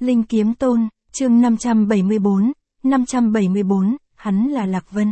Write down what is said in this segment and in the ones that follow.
Linh Kiếm Tôn, chương 574, hắn là Lạc Vân.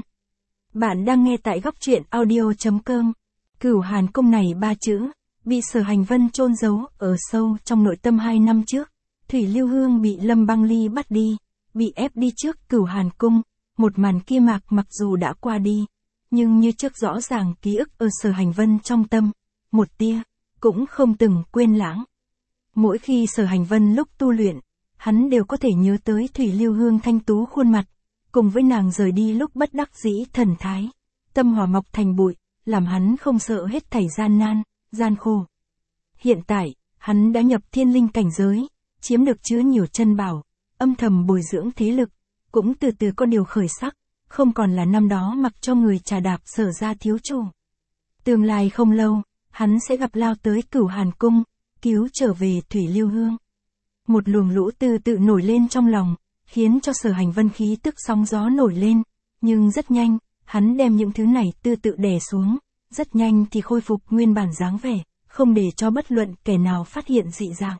Bạn đang nghe tại góc truyện audio.com. Cửu Hàn Cung này ba chữ, bị Sở Hành Vân chôn giấu ở sâu trong nội tâm 2 năm trước. Thủy Lưu Hương bị Lâm Băng Ly bắt đi, bị ép đi trước Cửu Hàn Cung. Một màn kia mặc dù đã qua đi, nhưng như trước rõ ràng ký ức ở Sở Hành Vân trong tâm, một tia, cũng không từng quên lãng. Mỗi khi Sở Hành Vân lúc tu luyện, hắn đều có thể nhớ tới Thủy Lưu Hương thanh tú khuôn mặt, cùng với nàng rời đi lúc bất đắc dĩ thần thái, tâm hỏa mọc thành bụi, làm hắn không sợ hết thảy gian nan, gian khổ. Hiện tại, hắn đã nhập thiên linh cảnh giới, chiếm được chứa nhiều chân bảo, âm thầm bồi dưỡng thế lực, cũng từ từ có điều khởi sắc, không còn là năm đó mặc cho người trà đạp Sở gia thiếu chủ. Tương lai không lâu, hắn sẽ gặp lao tới Cửu Hàn Cung, cứu trở về Thủy Lưu Hương. Một luồng lũ từ tự nổi lên trong lòng, khiến cho Sở Hành Vân khí tức sóng gió nổi lên, nhưng rất nhanh, hắn đem những thứ này từ tự đè xuống, rất nhanh thì khôi phục nguyên bản dáng vẻ, không để cho bất luận kẻ nào phát hiện dị dạng.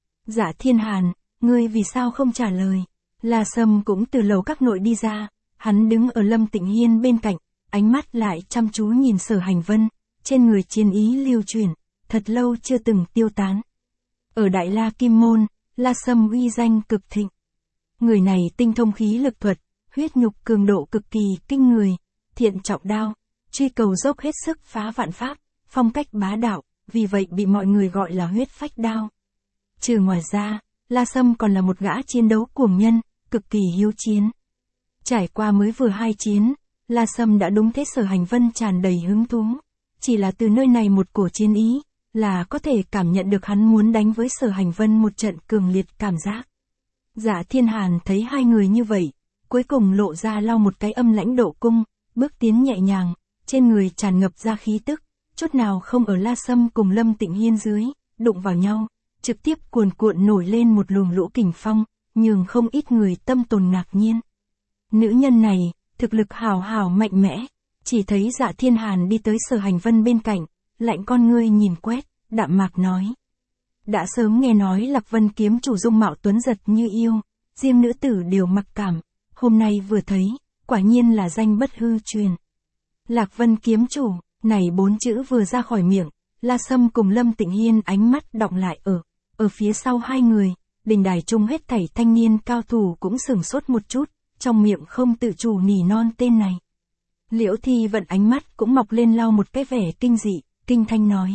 Dạ Thiên Hàn, ngươi vì sao không trả lời? La Sâm cũng từ lầu các nội đi ra, hắn đứng ở Lâm Tịnh Hiên bên cạnh, ánh mắt lại chăm chú nhìn Sở Hành Vân, trên người chiến ý lưu chuyển, thật lâu chưa từng tiêu tán. Ở Đại La Kim Môn, La Sâm uy danh cực thịnh. Người này tinh thông khí lực thuật, huyết nhục cường độ cực kỳ kinh người, thiện trọng đao, truy cầu dốc hết sức phá vạn pháp, phong cách bá đạo, vì vậy bị mọi người gọi là huyết phách đao. Trừ ngoài ra, La Sâm còn là một gã chiến đấu cuồng nhân, cực kỳ hiếu chiến. Trải qua mới vừa 2 chiến, La Sâm đã đúng thế Sở Hành Vân tràn đầy hứng thú. Chỉ là từ nơi này một cổ chiến ý, là có thể cảm nhận được hắn muốn đánh với Sở Hành Vân một trận cường liệt cảm giác. Dạ Thiên Hàn thấy hai người như vậy, cuối cùng lộ ra lau một cái âm lãnh độ cung, bước tiến nhẹ nhàng, trên người tràn ngập ra khí tức, chút nào không ở La Sâm cùng Lâm Tịnh Hiên dưới, đụng vào nhau, trực tiếp cuồn cuộn nổi lên một luồng lũ kình phong, nhường không ít người tâm tồn ngạc nhiên. Nữ nhân này, thực lực hào mạnh mẽ, chỉ thấy Dạ Thiên Hàn đi tới Sở Hành Vân bên cạnh, lạnh con ngươi nhìn quét, đạm mạc nói. Đã sớm nghe nói Lạc Vân kiếm chủ dung mạo tuấn giật như yêu, riêng nữ tử đều mặc cảm, hôm nay vừa thấy, quả nhiên là danh bất hư truyền. Lạc Vân kiếm chủ, này 4 chữ vừa ra khỏi miệng, La Sâm cùng Lâm Tịnh Hiên ánh mắt đọng lại ở phía sau hai người, đình đài chung hết thảy thanh niên cao thủ cũng sửng sốt một chút, trong miệng không tự chủ nỉ non tên này. Liễu Thi Vận ánh mắt cũng mọc lên lau một cái vẻ kinh dị, kinh thanh nói.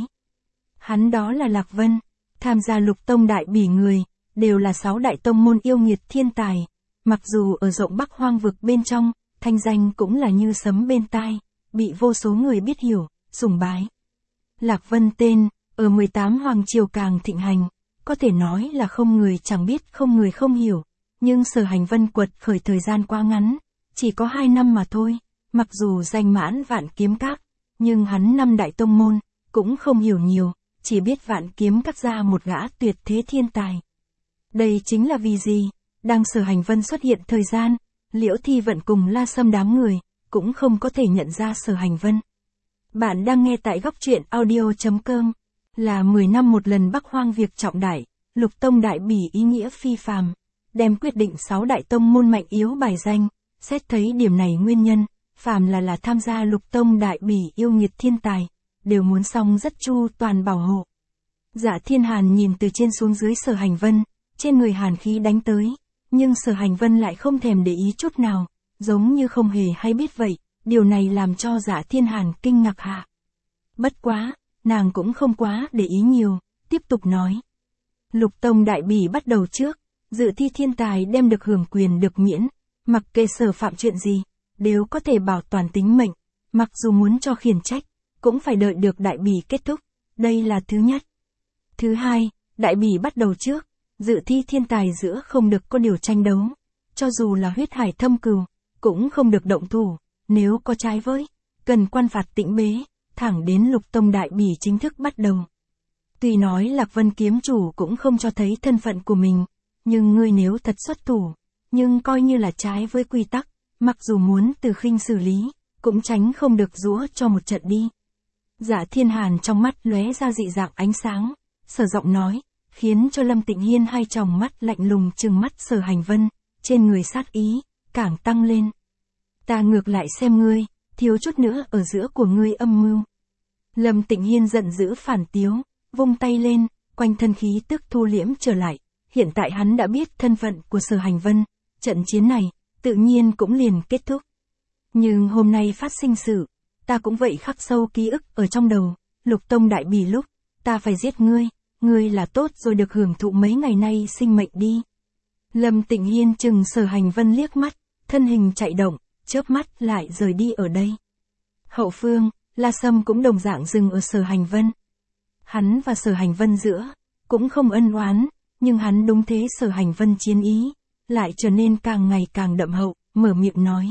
Hắn đó là Lạc Vân, tham gia Lục Tông đại bỉ người, đều là 6 đại tông môn yêu nghiệt thiên tài, mặc dù ở rộng Bắc Hoang vực bên trong, thanh danh cũng là như sấm bên tai, bị vô số người biết hiểu, sùng bái. Lạc Vân tên, ở 18 hoàng triều càng thịnh hành, có thể nói là không người chẳng biết không người không hiểu, nhưng Sở Hành Vân quật khởi thời gian quá ngắn, chỉ có 2 năm mà thôi, mặc dù danh mãn Vạn Kiếm Các, nhưng hắn 5 đại tông môn, cũng không hiểu nhiều, chỉ biết Vạn Kiếm Các ra một gã tuyệt thế thiên tài. Đây chính là vì gì? Đang Sở Hành Vân xuất hiện thời gian, Liễu Thi Vận cùng La Sâm đám người, cũng không có thể nhận ra Sở Hành Vân. Bạn đang nghe tại góc truyện audio.com, là 10 năm một lần Bắc Hoang việc trọng đại, Lục Tông đại bỉ ý nghĩa phi phàm, đem quyết định 6 đại tông môn mạnh yếu bài danh, xét thấy điểm này nguyên nhân, phàm là tham gia Lục Tông đại bỉ yêu nghiệt thiên tài, đều muốn xong rất chu toàn bảo hộ. Dạ Thiên Hàn nhìn từ trên xuống dưới Sở Hành Vân, trên người hàn khí đánh tới, nhưng Sở Hành Vân lại không thèm để ý chút nào, giống như không hề hay biết vậy, điều này làm cho Dạ Thiên Hàn kinh ngạc hạ. Bất quá, nàng cũng không quá để ý nhiều, tiếp tục nói. Lục Tông đại bỉ bắt đầu trước, dự thi thiên tài đem được hưởng quyền được miễn, mặc kệ sở phạm chuyện gì, đều có thể bảo toàn tính mệnh, mặc dù muốn cho khiển trách, cũng phải đợi được đại bỉ kết thúc, đây là thứ nhất. Thứ hai, đại bỉ bắt đầu trước, dự thi thiên tài giữa không được có điều tranh đấu, cho dù là huyết hải thâm cừu, cũng không được động thủ, nếu có trái với, cần quan phạt tĩnh bế, thẳng đến Lục Tông đại bỉ chính thức bắt đầu. Tuy nói Lạc Vân kiếm chủ cũng không cho thấy thân phận của mình, nhưng ngươi nếu thật xuất thủ, nhưng coi như là trái với quy tắc, mặc dù muốn từ khinh xử lý, cũng tránh không được giũa cho một trận đi. Dạ Thiên Hàn trong mắt lóe ra dị dạng ánh sáng, sở giọng nói, khiến cho Lâm Tịnh Hiên hai tròng mắt lạnh lùng trừng mắt Sở Hành Vân, trên người sát ý, càng tăng lên. Ta ngược lại xem ngươi, thiếu chút nữa ở giữa của ngươi âm mưu. Lâm Tịnh Hiên giận dữ phản tiếu, vung tay lên, quanh thân khí tức thu liễm trở lại. Hiện tại hắn đã biết thân phận của Sở Hành Vân, trận chiến này, tự nhiên cũng liền kết thúc. Nhưng hôm nay phát sinh sự, ta cũng vậy khắc sâu ký ức ở trong đầu, Lục Tông đại bỉ lúc, ta phải giết ngươi là tốt rồi được hưởng thụ mấy ngày nay sinh mệnh đi. Lâm Tịnh Hiên chừng Sở Hành Vân liếc mắt, thân hình chạy động, chớp mắt lại rời đi ở đây. Hậu phương, La Sâm cũng đồng dạng dừng ở Sở Hành Vân. Hắn và Sở Hành Vân giữa, cũng không ân oán, nhưng hắn đúng thế Sở Hành Vân chiến ý, lại trở nên càng ngày càng đậm hậu, mở miệng nói.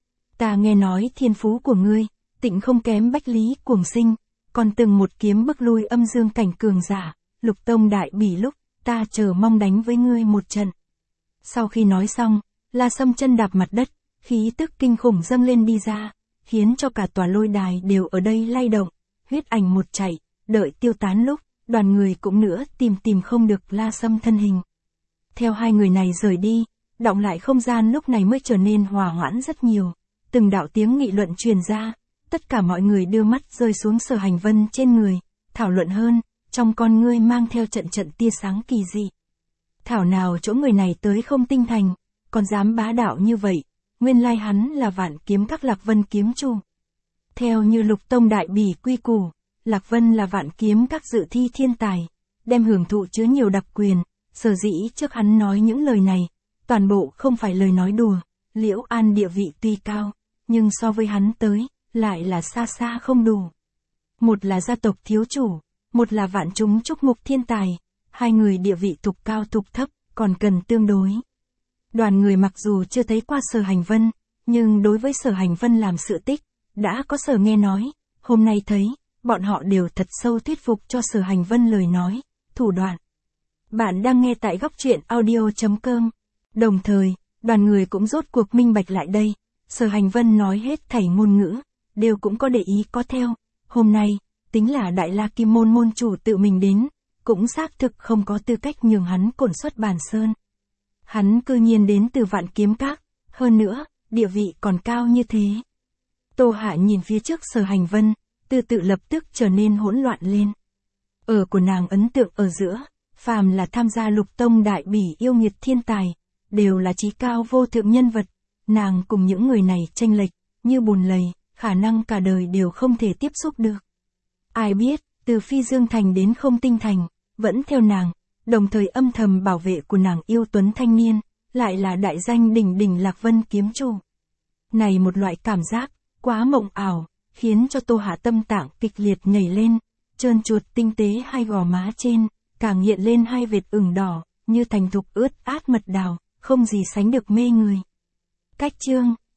Ta nghe nói thiên phú của ngươi, tịnh không kém Bách Lý Cuồng Sinh, còn từng một kiếm bức lui âm dương cảnh cường giả, Lục Tông đại bỉ lúc, ta chờ mong đánh với ngươi một trận. Sau khi nói xong, La Sâm chân đạp mặt đất, khí tức kinh khủng dâng lên đi ra, khiến cho cả tòa lôi đài đều ở đây lay động, huyết ảnh một chạy, đợi tiêu tán lúc, đoàn người cũng nữa tìm không được La Sâm thân hình. Theo hai người này rời đi, đọng lại không gian lúc này mới trở nên hòa hoãn rất nhiều, từng đạo tiếng nghị luận truyền ra, tất cả mọi người đưa mắt rơi xuống Sở Hành Vân trên người, thảo luận hơn, trong con ngươi mang theo trận tia sáng kỳ dị. Thảo nào chỗ người này tới không tinh thành, còn dám bá đạo như vậy, nguyên lai hắn là Vạn Kiếm Các Lạc Vân kiếm chủ. Theo như Lục Tông đại bỉ quy củ, Lạc Vân là Vạn Kiếm Các dự thi thiên tài, đem hưởng thụ chứa nhiều đặc quyền, sở dĩ trước hắn nói những lời này, toàn bộ không phải lời nói đùa, Liễu An địa vị tuy cao, nhưng so với hắn tới, lại là xa xa không đủ. Một là gia tộc thiếu chủ, một là vạn chúng trúc ngục thiên tài, hai người địa vị tục cao tục thấp, còn cần tương đối. Đoàn người mặc dù chưa thấy qua Sở Hành Vân, nhưng đối với Sở Hành Vân làm sự tích, đã có sở nghe nói, hôm nay thấy, bọn họ đều thật sâu thuyết phục cho Sở Hành Vân lời nói, thủ đoạn. Bạn đang nghe tại góc truyện audio.com. Đồng thời, đoàn người cũng rốt cuộc minh bạch lại đây, Sở Hành Vân nói hết thảy ngôn ngữ, đều cũng có để ý có theo, hôm nay, tính là Đại La Kim Môn môn chủ tự mình đến, cũng xác thực không có tư cách nhường hắn cổn xuất bàn sơn. Hắn cư nhiên đến từ Vạn Kiếm Các, hơn nữa, địa vị còn cao như thế. Tô Hạ nhìn phía trước Sở Hành Vân, tự lập tức trở nên hỗn loạn lên. Ở của nàng ấn tượng ở giữa, phàm là tham gia Lục Tông đại bỉ yêu nghiệt thiên tài, đều là chí cao vô thượng nhân vật, nàng cùng những người này chênh lệch, như bùn lầy, khả năng cả đời đều không thể tiếp xúc được. Ai biết, từ Phi Dương Thành đến Không Tinh Thành, vẫn theo nàng, đồng thời âm thầm bảo vệ của nàng yêu tuấn thanh niên, lại là đại danh đỉnh Lạc Vân kiếm chủ. Này một loại cảm giác, quá mộng ảo, khiến cho Tô Hạ tâm tạng kịch liệt nhảy lên, trơn chuột tinh tế hai gò má trên, càng hiện lên hai vệt ửng đỏ, như thành thục ướt át mật đào, không gì sánh được mê người. Cách chương